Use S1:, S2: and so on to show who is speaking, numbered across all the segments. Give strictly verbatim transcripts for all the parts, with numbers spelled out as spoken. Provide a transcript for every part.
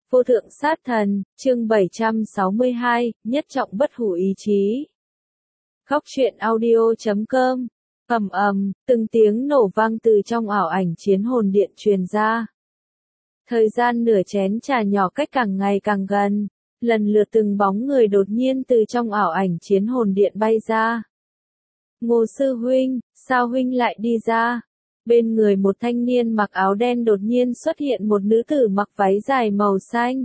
S1: Vô thượng sát thần, chương bảy trăm sáu mươi hai, nhất trọng bất hủ ý chí. Khóc chuyện audio chấm com. Ầm ầm, từng tiếng nổ vang từ trong ảo ảnh chiến hồn điện truyền ra. Thời gian nửa chén trà nhỏ cách càng ngày càng gần, lần lượt từng bóng người đột nhiên từ trong ảo ảnh chiến hồn điện bay ra. Ngô sư huynh, sao huynh lại đi ra? Bên người một thanh niên mặc áo đen đột nhiên xuất hiện một nữ tử mặc váy dài màu xanh.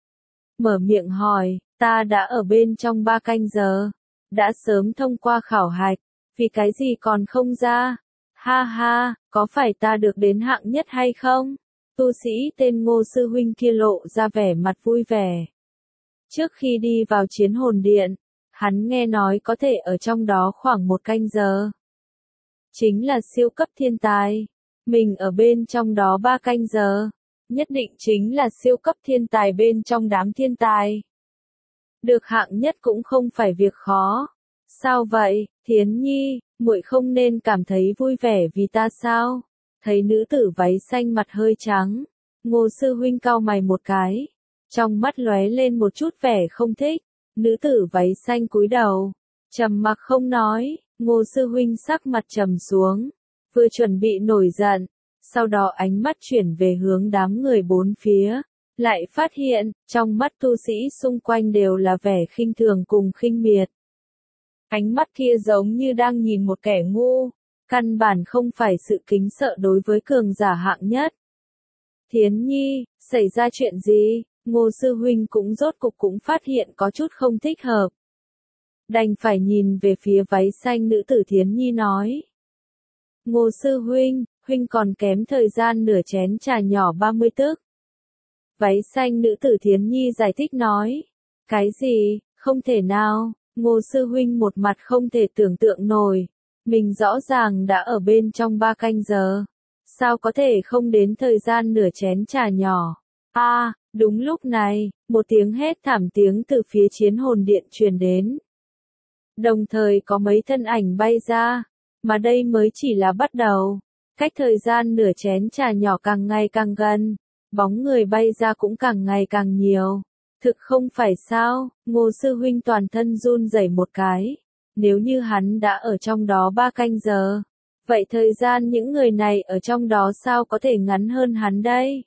S1: Mở miệng hỏi, ta đã ở bên trong ba canh giờ, đã sớm thông qua khảo hạch, vì cái gì còn không ra? Ha ha, có phải ta được đến hạng nhất hay không? Tu sĩ tên Ngô sư huynh kia lộ ra vẻ mặt vui vẻ. Trước khi đi vào chiến hồn điện, hắn nghe nói có thể ở trong đó khoảng một canh giờ. Chính là siêu cấp thiên tài. Mình ở bên trong đó ba canh giờ. Nhất định chính là siêu cấp thiên tài bên trong đám thiên tài. Được hạng nhất cũng không phải việc khó. Sao vậy, Thiến Nhi, muội không nên cảm thấy vui vẻ vì ta sao? Thấy nữ tử váy xanh mặt hơi trắng. Ngô sư huynh cau mày một cái. Trong mắt lóe lên một chút vẻ không thích. Nữ tử váy xanh cúi đầu. Trầm mặc không nói. Ngô sư huynh sắc mặt trầm xuống, vừa chuẩn bị nổi giận, sau đó ánh mắt chuyển về hướng đám người bốn phía, lại phát hiện, trong mắt tu sĩ xung quanh đều là vẻ khinh thường cùng khinh miệt. Ánh mắt kia giống như đang nhìn một kẻ ngu, căn bản không phải sự kính sợ đối với cường giả hạng nhất. Thiến Nhi, xảy ra chuyện gì? Ngô sư huynh cũng rốt cục cũng phát hiện có chút không thích hợp. Đành phải nhìn về phía váy xanh nữ tử Thiến Nhi nói. Ngô sư huynh, huynh còn kém thời gian nửa chén trà nhỏ ba mươi tức. Váy xanh nữ tử Thiến Nhi giải thích nói. Cái gì, không thể nào, Ngô sư huynh một mặt không thể tưởng tượng nổi. Mình rõ ràng đã ở bên trong ba canh giờ. Sao có thể không đến thời gian nửa chén trà nhỏ? A, à, đúng lúc này, một tiếng hét thảm tiếng từ phía chiến hồn điện truyền đến. Đồng thời có mấy thân ảnh bay ra, mà đây mới chỉ là bắt đầu. Cách thời gian nửa chén trà nhỏ càng ngày càng gần, bóng người bay ra cũng càng ngày càng nhiều. Thực không phải sao, Ngô sư huynh toàn thân run rẩy một cái. Nếu như hắn đã ở trong đó ba canh giờ, vậy thời gian những người này ở trong đó sao có thể ngắn hơn hắn đây?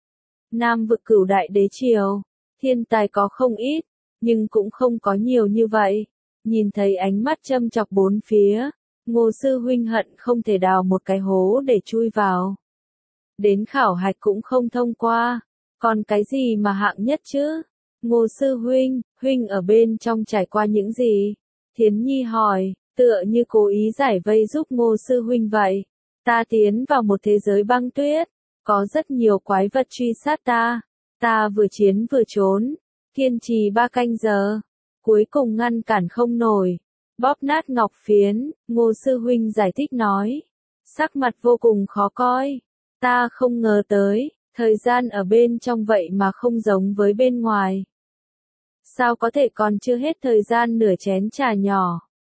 S1: Nam vực Cửu Đại Đế Triều, thiên tài có không ít, nhưng cũng không có nhiều như vậy. Nhìn thấy ánh mắt châm chọc bốn phía, Ngô sư huynh hận không thể đào một cái hố để chui vào. Đến khảo hạch cũng không thông qua, còn cái gì mà hạng nhất chứ? Ngô sư huynh, huynh ở bên trong trải qua những gì? Thiến Nhi hỏi, tựa như cố ý giải vây giúp Ngô sư huynh vậy. Ta tiến vào một thế giới băng tuyết, có rất nhiều quái vật truy sát ta. Ta vừa chiến vừa trốn, kiên trì ba canh giờ. Cuối cùng ngăn cản không nổi, bóp nát ngọc phiến, Ngô sư huynh giải thích nói. Sắc mặt vô cùng khó coi, ta không ngờ tới, thời gian ở bên trong vậy mà không giống với bên ngoài. Sao có thể còn chưa hết thời gian nửa chén trà nhỏ?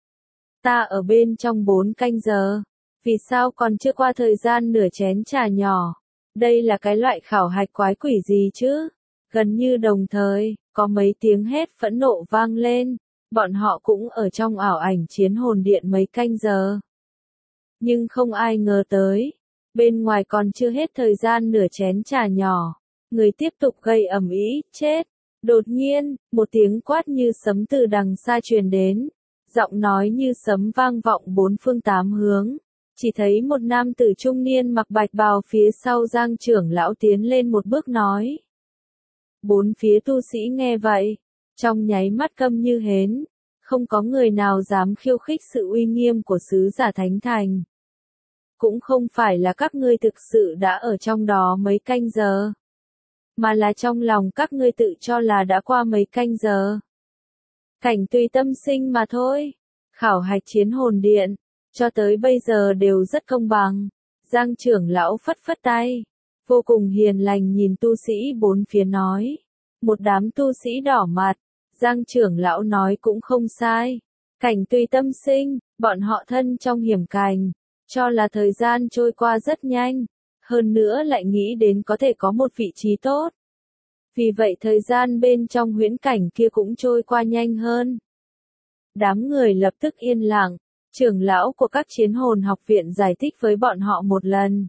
S1: Ta ở bên trong bốn canh giờ, vì sao còn chưa qua thời gian nửa chén trà nhỏ? Đây là cái loại khảo hạch quái quỷ gì chứ? Gần như đồng thời, có mấy tiếng hét phẫn nộ vang lên, bọn họ cũng ở trong ảo ảnh chiến hồn điện mấy canh giờ. Nhưng không ai ngờ tới, bên ngoài còn chưa hết thời gian nửa chén trà nhỏ, người tiếp tục gây ầm ĩ, chết. Đột nhiên, một tiếng quát như sấm từ đằng xa truyền đến, giọng nói như sấm vang vọng bốn phương tám hướng. Chỉ thấy một nam tử trung niên mặc bạch bào phía sau Giang trưởng lão tiến lên một bước nói. Bốn phía tu sĩ nghe vậy, trong nháy mắt câm như hến, không có người nào dám khiêu khích sự uy nghiêm của sứ giả Thánh Thành. Cũng không phải là các ngươi thực sự đã ở trong đó mấy canh giờ, mà là trong lòng các ngươi tự cho là đã qua mấy canh giờ. Cảnh tùy tâm sinh mà thôi. Khảo hạch chiến hồn điện, cho tới bây giờ đều rất công bằng. Giang trưởng lão phất phất tay, vô cùng hiền lành nhìn tu sĩ bốn phía nói. Một đám tu sĩ đỏ mặt, Giang trưởng lão nói cũng không sai. Cảnh tùy tâm sinh, bọn họ thân trong hiểm cảnh, cho là thời gian trôi qua rất nhanh, hơn nữa lại nghĩ đến có thể có một vị trí tốt. Vì vậy thời gian bên trong huyễn cảnh kia cũng trôi qua nhanh hơn. Đám người lập tức yên lặng, trưởng lão của các chiến hồn học viện giải thích với bọn họ một lần.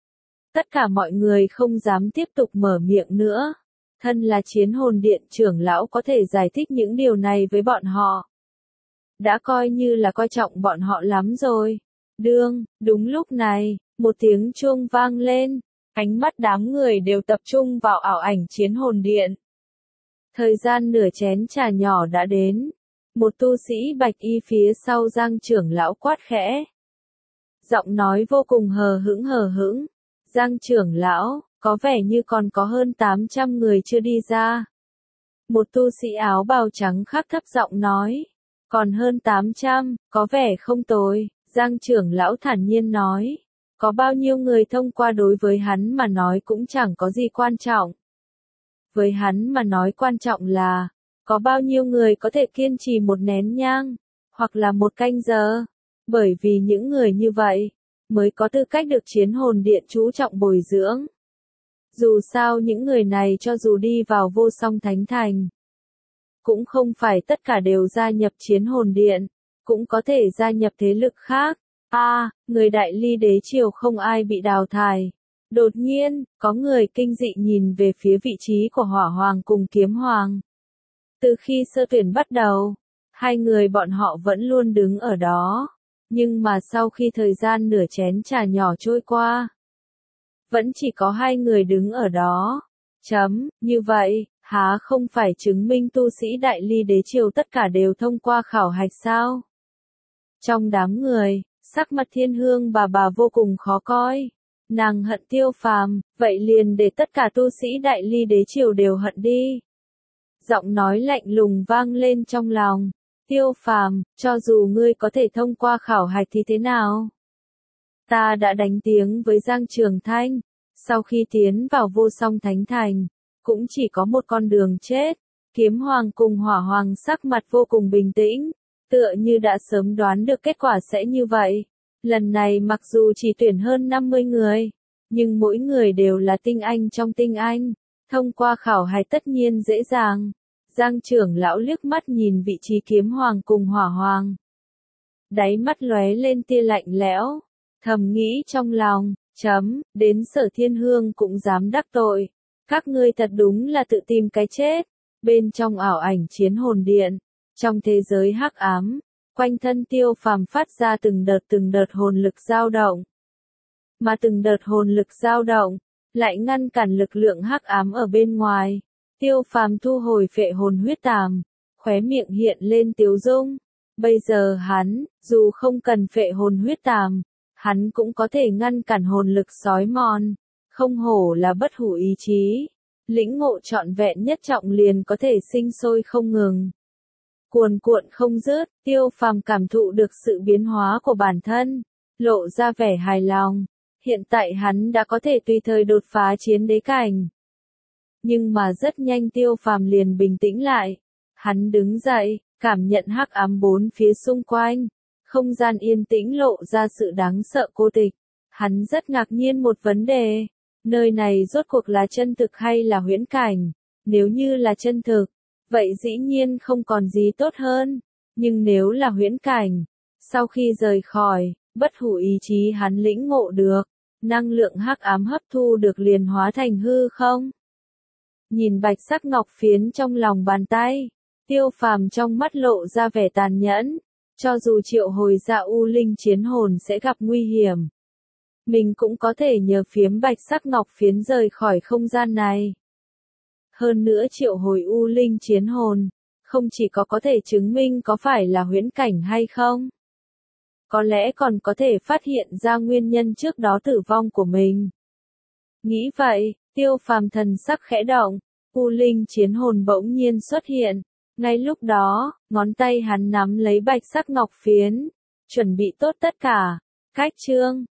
S1: Tất cả mọi người không dám tiếp tục mở miệng nữa. Thân là chiến hồn điện trưởng lão có thể giải thích những điều này với bọn họ. Đã coi như là coi trọng bọn họ lắm rồi. Đương, đúng lúc này, một tiếng chuông vang lên, ánh mắt đám người đều tập trung vào ảo ảnh chiến hồn điện. Thời gian nửa chén trà nhỏ đã đến. Một tu sĩ bạch y phía sau Giang trưởng lão quát khẽ. Giọng nói vô cùng hờ hững hờ hững. Giang trưởng lão, có vẻ như còn có hơn tám trăm người chưa đi ra. Một tu sĩ áo bào trắng khác thấp giọng nói. Còn hơn tám trăm, có vẻ không tồi, Giang trưởng lão thản nhiên nói. Có bao nhiêu người thông qua đối với hắn mà nói cũng chẳng có gì quan trọng. Với hắn mà nói quan trọng là, có bao nhiêu người có thể kiên trì một nén nhang, hoặc là một canh giờ. Bởi vì những người như vậy, mới có tư cách được chiến hồn điện chú trọng bồi dưỡng. Dù sao những người này cho dù đi vào vô song thánh thành, cũng không phải tất cả đều gia nhập chiến hồn điện, cũng có thể gia nhập thế lực khác. A, à, người đại ly đế triều không ai bị đào thải. Đột nhiên, có người kinh dị nhìn về phía vị trí của hỏa hoàng cùng kiếm hoàng. Từ khi sơ tuyển bắt đầu, hai người bọn họ vẫn luôn đứng ở đó. Nhưng mà sau khi thời gian nửa chén trà nhỏ trôi qua, vẫn chỉ có hai người đứng ở đó. Chấm, như vậy, há không phải chứng minh tu sĩ đại ly đế triều tất cả đều thông qua khảo hạch sao? Trong đám người, sắc mặt Thiên Hương bà bà vô cùng khó coi. Nàng hận Tiêu Phàm, vậy liền để tất cả tu sĩ đại ly đế triều đều hận đi. Giọng nói lạnh lùng vang lên trong lòng. Tiêu Phàm, cho dù ngươi có thể thông qua khảo hạch thì thế nào? Ta đã đánh tiếng với Giang Trường Thanh, sau khi tiến vào vô song thánh thành, cũng chỉ có một con đường chết. Kiếm hoàng cùng hỏa hoàng sắc mặt vô cùng bình tĩnh, tựa như đã sớm đoán được kết quả sẽ như vậy. Lần này mặc dù chỉ tuyển hơn năm mươi người, nhưng mỗi người đều là tinh anh trong tinh anh, thông qua khảo hạch tất nhiên dễ dàng. Giang trưởng lão liếc mắt nhìn vị trí kiếm hoàng cùng hỏa hoàng. Đáy mắt lóe lên tia lạnh lẽo, thầm nghĩ trong lòng, chấm, đến Sở Thiên Hương cũng dám đắc tội. Các ngươi thật đúng là tự tìm cái chết. Bên trong ảo ảnh chiến hồn điện, trong thế giới hắc ám, quanh thân Tiêu Phàm phát ra từng đợt từng đợt hồn lực dao động. Mà từng đợt hồn lực dao động, lại ngăn cản lực lượng hắc ám ở bên ngoài. Tiêu Phàm thu hồi phệ hồn huyết tàm, khóe miệng hiện lên tiếu dung. Bây giờ hắn, dù không cần phệ hồn huyết tàm, hắn cũng có thể ngăn cản hồn lực sói mòn. Không hổ là bất hủ ý chí. Lĩnh ngộ trọn vẹn nhất trọng liền có thể sinh sôi không ngừng. Cuồn cuộn không dứt, Tiêu Phàm cảm thụ được sự biến hóa của bản thân, lộ ra vẻ hài lòng. Hiện tại hắn đã có thể tùy thời đột phá chiến đế cảnh. Nhưng mà rất nhanh Tiêu Phàm liền bình tĩnh lại. Hắn đứng dậy, cảm nhận hắc ám bốn phía xung quanh. Không gian yên tĩnh lộ ra sự đáng sợ cô tịch. Hắn rất ngạc nhiên một vấn đề. Nơi này rốt cuộc là chân thực hay là huyễn cảnh? Nếu như là chân thực, vậy dĩ nhiên không còn gì tốt hơn. Nhưng nếu là huyễn cảnh, sau khi rời khỏi, bất hủ ý chí hắn lĩnh ngộ được, năng lượng hắc ám hấp thu được liền hóa thành hư không? Nhìn bạch sắc ngọc phiến trong lòng bàn tay, Tiêu Phàm trong mắt lộ ra vẻ tàn nhẫn. Cho dù triệu hồi ra U Linh chiến hồn sẽ gặp nguy hiểm, mình cũng có thể nhờ phiếm bạch sắc ngọc phiến rời khỏi không gian này. Hơn nữa triệu hồi U Linh chiến hồn, không chỉ có có thể chứng minh có phải là huyễn cảnh hay không, có lẽ còn có thể phát hiện ra nguyên nhân trước đó tử vong của mình. Nghĩ vậy, Tiêu Phàm thần sắc khẽ động, U Linh chiến hồn bỗng nhiên xuất hiện. Ngay lúc đó, ngón tay hắn nắm lấy bạch sắc ngọc phiến, chuẩn bị tốt tất cả. Cách chương